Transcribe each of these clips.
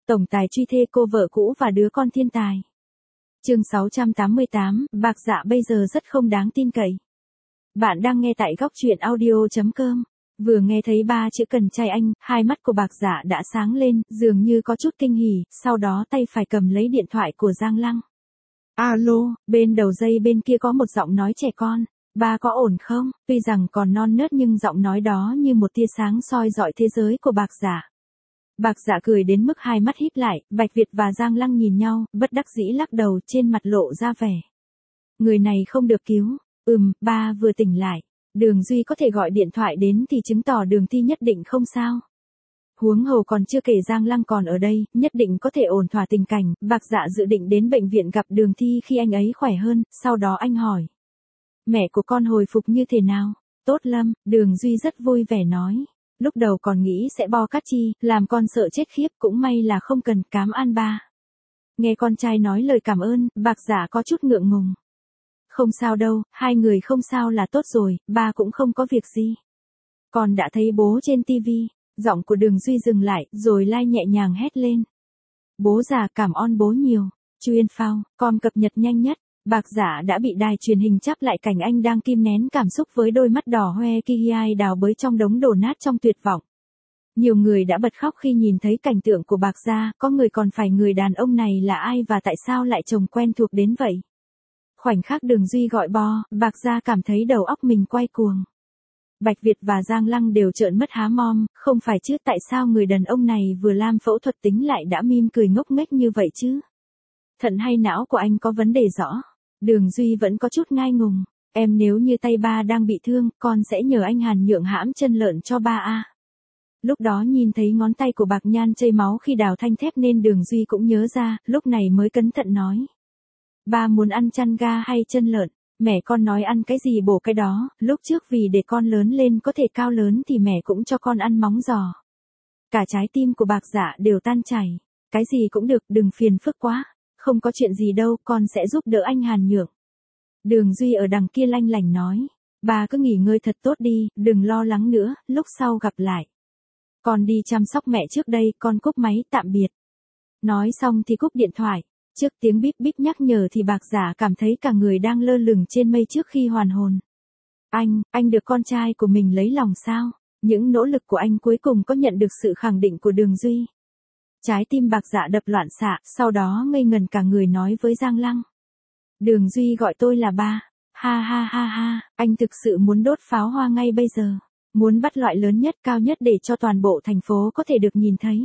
Tổng tài truy thê cô vợ cũ và đứa con thiên tài. Chương 688, Bạc Dạ bây giờ rất không đáng tin cậy. Bạn đang nghe tại góc truyện audio.com. Vừa nghe thấy 3 chữ cần trai anh, hai mắt của Bạc Dạ đã sáng lên, dường như có chút kinh hỉ, sau đó tay phải cầm lấy điện thoại của Giang Lăng. Alo, bên đầu dây bên kia có một giọng nói trẻ con. Ba có ổn không? Tuy rằng còn non nớt nhưng giọng nói đó như một tia sáng soi rọi thế giới của Bạc Dạ. Bạc Dạ cười đến mức hai mắt híp lại, Bạch Việt và Giang Lăng nhìn nhau, bất đắc dĩ lắc đầu, trên mặt lộ ra vẻ. Người này không được cứu. Ba vừa tỉnh lại. Đường Duy có thể gọi điện thoại đến thì chứng tỏ Đường Thi nhất định không sao. Huống hồ còn chưa kể Giang Lăng còn ở đây, nhất định có thể ổn thỏa tình cảnh. Bạc Dạ dự định đến bệnh viện gặp Đường Thi khi anh ấy khỏe hơn, sau đó anh hỏi. Mẹ của con hồi phục như thế nào? Tốt lắm, Đường Duy rất vui vẻ nói. Lúc đầu còn nghĩ sẽ bo cát chi, làm con sợ chết khiếp, cũng may là không cần, cám ơn ba. Nghe con trai nói lời cảm ơn, Bạc Dạ có chút ngượng ngùng. Không sao đâu, hai người không sao là tốt rồi, ba cũng không có việc gì. Con đã thấy bố trên tivi, giọng của Đường Duy dừng lại, rồi lai nhẹ nhàng hét lên. Bố già cảm ơn bố nhiều, chuyên phao, con cập nhật nhanh nhất. Bạc Dạ đã bị đài truyền hình chắp lại cảnh anh đang kim nén cảm xúc với đôi mắt đỏ hoe kia đào bới trong đống đổ nát trong tuyệt vọng. Nhiều người đã bật khóc khi nhìn thấy cảnh tượng của Bạc Dạ, có người còn phải người đàn ông này là ai và tại sao lại chồng quen thuộc đến vậy. Khoảnh khắc Đường Duy gọi bo, Bạc Dạ cảm thấy đầu óc mình quay cuồng. Bạch Việt và Giang Lăng đều trợn mắt há mồm, không phải chứ, tại sao người đàn ông này vừa làm phẫu thuật tính lại đã mỉm cười ngốc nghếch như vậy chứ? Thận hay não của anh có vấn đề rõ. Đường Duy vẫn có chút ngai ngùng. Em nếu như tay ba đang bị thương, con sẽ nhờ anh Hàn nhượng hãm chân lợn cho ba a. Lúc đó nhìn thấy ngón tay của Bạc Nhan chảy máu khi đào thanh thép nên Đường Duy cũng nhớ ra, lúc này mới cẩn thận nói. Ba muốn ăn chăn ga hay chân lợn? Mẹ con nói ăn cái gì bổ cái đó, lúc trước vì để con lớn lên có thể cao lớn thì mẹ cũng cho con ăn móng giò. Cả trái tim của Bạc Dạ đều tan chảy. Cái gì cũng được, đừng phiền phức quá. Không có chuyện gì đâu, con sẽ giúp đỡ anh Hàn nhượng. Đường Duy ở đằng kia lanh lảnh nói. Ba cứ nghỉ ngơi thật tốt đi, đừng lo lắng nữa, lúc sau gặp lại. Con đi chăm sóc mẹ trước đây, con cúp máy, tạm biệt. Nói xong thì cúp điện thoại. Trước tiếng bíp bíp nhắc nhở thì Bạc Dạ cảm thấy cả người đang lơ lửng trên mây trước khi hoàn hồn. Anh được con trai của mình lấy lòng sao? Những nỗ lực của anh cuối cùng có nhận được sự khẳng định của Đường Duy. Trái tim Bạc Dạ đập loạn xạ, sau đó ngây ngần cả người nói với Giang Lăng. Đường Duy gọi tôi là ba. Ha ha ha ha, anh thực sự muốn đốt pháo hoa ngay bây giờ. Muốn bắt loại lớn nhất cao nhất để cho toàn bộ thành phố có thể được nhìn thấy.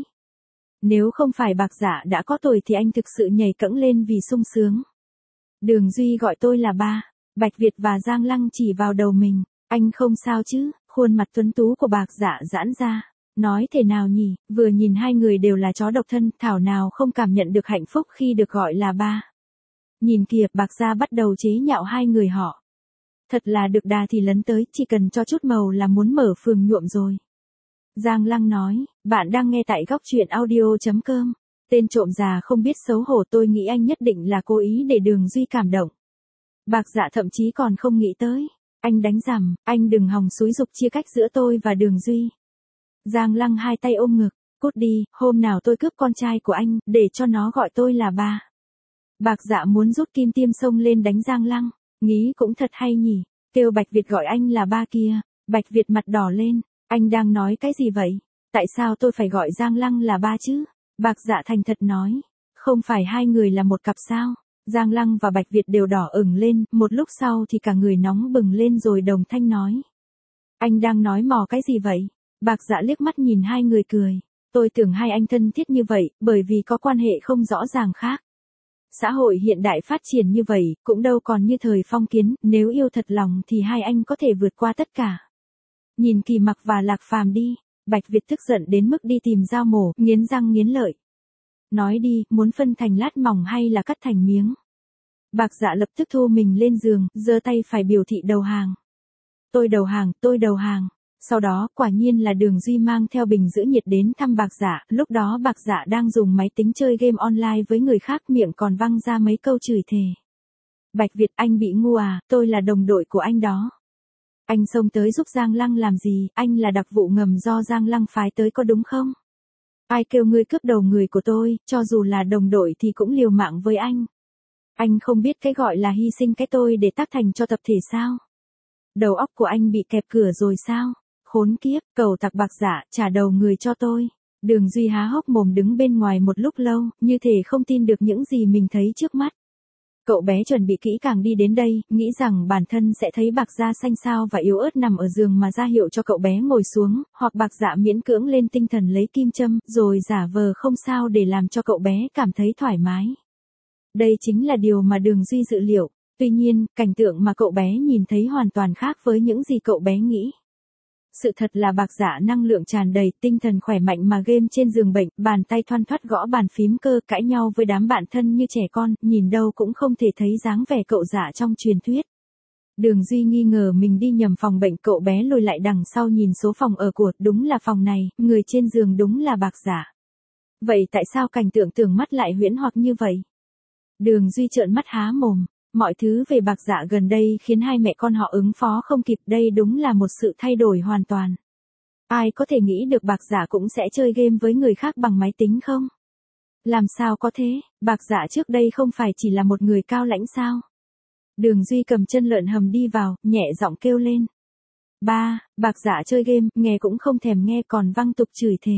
Nếu không phải Bạc Dạ đã có tuổi thì anh thực sự nhảy cẫng lên vì sung sướng. Đường Duy gọi tôi là ba. Bạch Việt và Giang Lăng chỉ vào đầu mình. Anh không sao chứ? Khuôn mặt tuấn tú của Bạc Dạ giãn ra. Nói thế nào nhỉ, vừa nhìn hai người đều là chó độc thân, thảo nào không cảm nhận được hạnh phúc khi được gọi là ba. Nhìn kìa, Bạc Gia bắt đầu chế nhạo hai người họ. Thật là được đà thì lấn tới, chỉ cần cho chút màu là muốn mở phường nhuộm rồi. Giang Lăng nói, bạn đang nghe tại góc truyện audio.com. Tên trộm già không biết xấu hổ, tôi nghĩ anh nhất định là cố ý để Đường Duy cảm động. Bạc Dạ thậm chí còn không nghĩ tới. Anh đánh rằm, anh đừng hòng xúi giục chia cách giữa tôi và Đường Duy. Giang Lăng hai tay ôm ngực, cút đi, hôm nào tôi cướp con trai của anh, để cho nó gọi tôi là ba. Bạc Dạ muốn rút kim tiêm xông lên đánh Giang Lăng, nghĩ cũng thật hay nhỉ, kêu Bạch Việt gọi anh là ba kia. Bạch Việt mặt đỏ lên, anh đang nói cái gì vậy? Tại sao tôi phải gọi Giang Lăng là ba chứ? Bạc Dạ thành thật nói, không phải hai người là một cặp sao? Giang Lăng và Bạch Việt đều đỏ ửng lên, một lúc sau thì cả người nóng bừng lên rồi đồng thanh nói. Anh đang nói mò cái gì vậy? Bạc Dạ liếc mắt nhìn hai người cười. Tôi tưởng hai anh thân thiết như vậy, bởi vì có quan hệ không rõ ràng khác. Xã hội hiện đại phát triển như vậy, cũng đâu còn như thời phong kiến, nếu yêu thật lòng thì hai anh có thể vượt qua tất cả. Nhìn Kỳ Mặc và Lạc Phàm đi, Bạch Việt tức giận đến mức đi tìm dao mổ, nghiến răng nghiến lợi. Nói đi, muốn phân thành lát mỏng hay là cắt thành miếng? Bạc Dạ lập tức thu mình lên giường, giơ tay phải biểu thị đầu hàng. Tôi đầu hàng, tôi đầu hàng. Sau đó, quả nhiên là Đường Duy mang theo bình giữ nhiệt đến thăm Bạc Dạ, lúc đó Bạc Dạ đang dùng máy tính chơi game online với người khác, miệng còn văng ra mấy câu chửi thề. Bạch Việt, anh bị ngu à, tôi là đồng đội của anh đó. Anh xông tới giúp Giang Lăng làm gì, anh là đặc vụ ngầm do Giang Lăng phái tới có đúng không? Ai kêu ngươi cướp đầu người của tôi, cho dù là đồng đội thì cũng liều mạng với anh. Anh không biết cái gọi là hy sinh cái tôi để tác thành cho tập thể sao? Đầu óc của anh bị kẹp cửa rồi sao? Khốn kiếp, cẩu tặc bạc dạ, trả đầu người cho tôi. Đường Duy há hốc mồm đứng bên ngoài một lúc lâu, như thể không tin được những gì mình thấy trước mắt. Cậu bé chuẩn bị kỹ càng đi đến đây, nghĩ rằng bản thân sẽ thấy bạc da xanh xao và yếu ớt nằm ở giường mà ra hiệu cho cậu bé ngồi xuống, hoặc bạc dạ miễn cưỡng lên tinh thần lấy kim châm, rồi giả vờ không sao để làm cho cậu bé cảm thấy thoải mái. Đây chính là điều mà Đường Duy dự liệu. Tuy nhiên, cảnh tượng mà cậu bé nhìn thấy hoàn toàn khác với những gì cậu bé nghĩ. Sự thật là bạc dạ năng lượng tràn đầy, tinh thần khỏe mạnh mà game trên giường bệnh, bàn tay thoăn thoắt gõ bàn phím cơ, cãi nhau với đám bạn thân như trẻ con, nhìn đâu cũng không thể thấy dáng vẻ cậu dạ trong truyền thuyết. Đường Duy nghi ngờ mình đi nhầm phòng bệnh, cậu bé lùi lại đằng sau nhìn số phòng ở của, đúng là phòng này, người trên giường đúng là bạc dạ. Vậy tại sao cảnh tượng tưởng mắt lại huyễn hoặc như vậy? Đường Duy trợn mắt há mồm. Mọi thứ về bạc dạ gần đây khiến hai mẹ con họ ứng phó không kịp, đây đúng là một sự thay đổi hoàn toàn. Ai có thể nghĩ được bạc dạ cũng sẽ chơi game với người khác bằng máy tính không? Làm sao có thế, bạc dạ trước đây không phải chỉ là một người cao lãnh sao? Đường Duy cầm chân lợn hầm đi vào, nhẹ giọng kêu lên. Ba, bạc dạ chơi game, nghe cũng không thèm nghe còn văng tục chửi thề.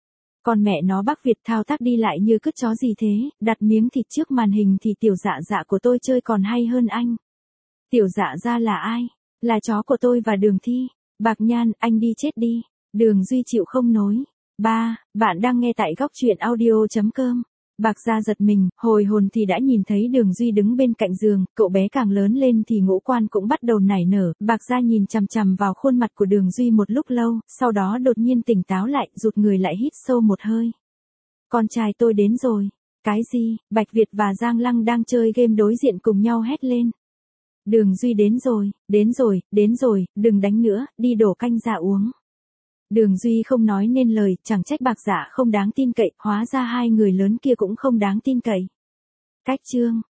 Còn mẹ nó Bác Việt thao tác đi lại như cứt chó gì thế, đặt miếng thịt trước màn hình thì tiểu dạ dạ của tôi chơi còn hay hơn anh. Tiểu dạ ra là ai? Là chó của tôi và Đường Thi. Bạc Nhan, anh đi chết đi. Đường Duy chịu không nối. Ba, bạn đang nghe tại góc truyện audio.com. Bạc Gia giật mình, hồi hồn thì đã nhìn thấy Đường Duy đứng bên cạnh giường, cậu bé càng lớn lên thì ngũ quan cũng bắt đầu nảy nở, Bạc Gia nhìn chằm chằm vào khuôn mặt của Đường Duy một lúc lâu, sau đó đột nhiên tỉnh táo lại, rụt người lại hít sâu một hơi. Con trai tôi đến rồi. Cái gì? Bạch Việt và Giang Lăng đang chơi game đối diện cùng nhau hét lên. Đường Duy đến rồi, đến rồi, đừng đánh nữa, đi đổ canh ra uống. Đường Duy không nói nên lời, chẳng trách Bạc Dạ không đáng tin cậy, hóa ra hai người lớn kia cũng không đáng tin cậy. Cách chương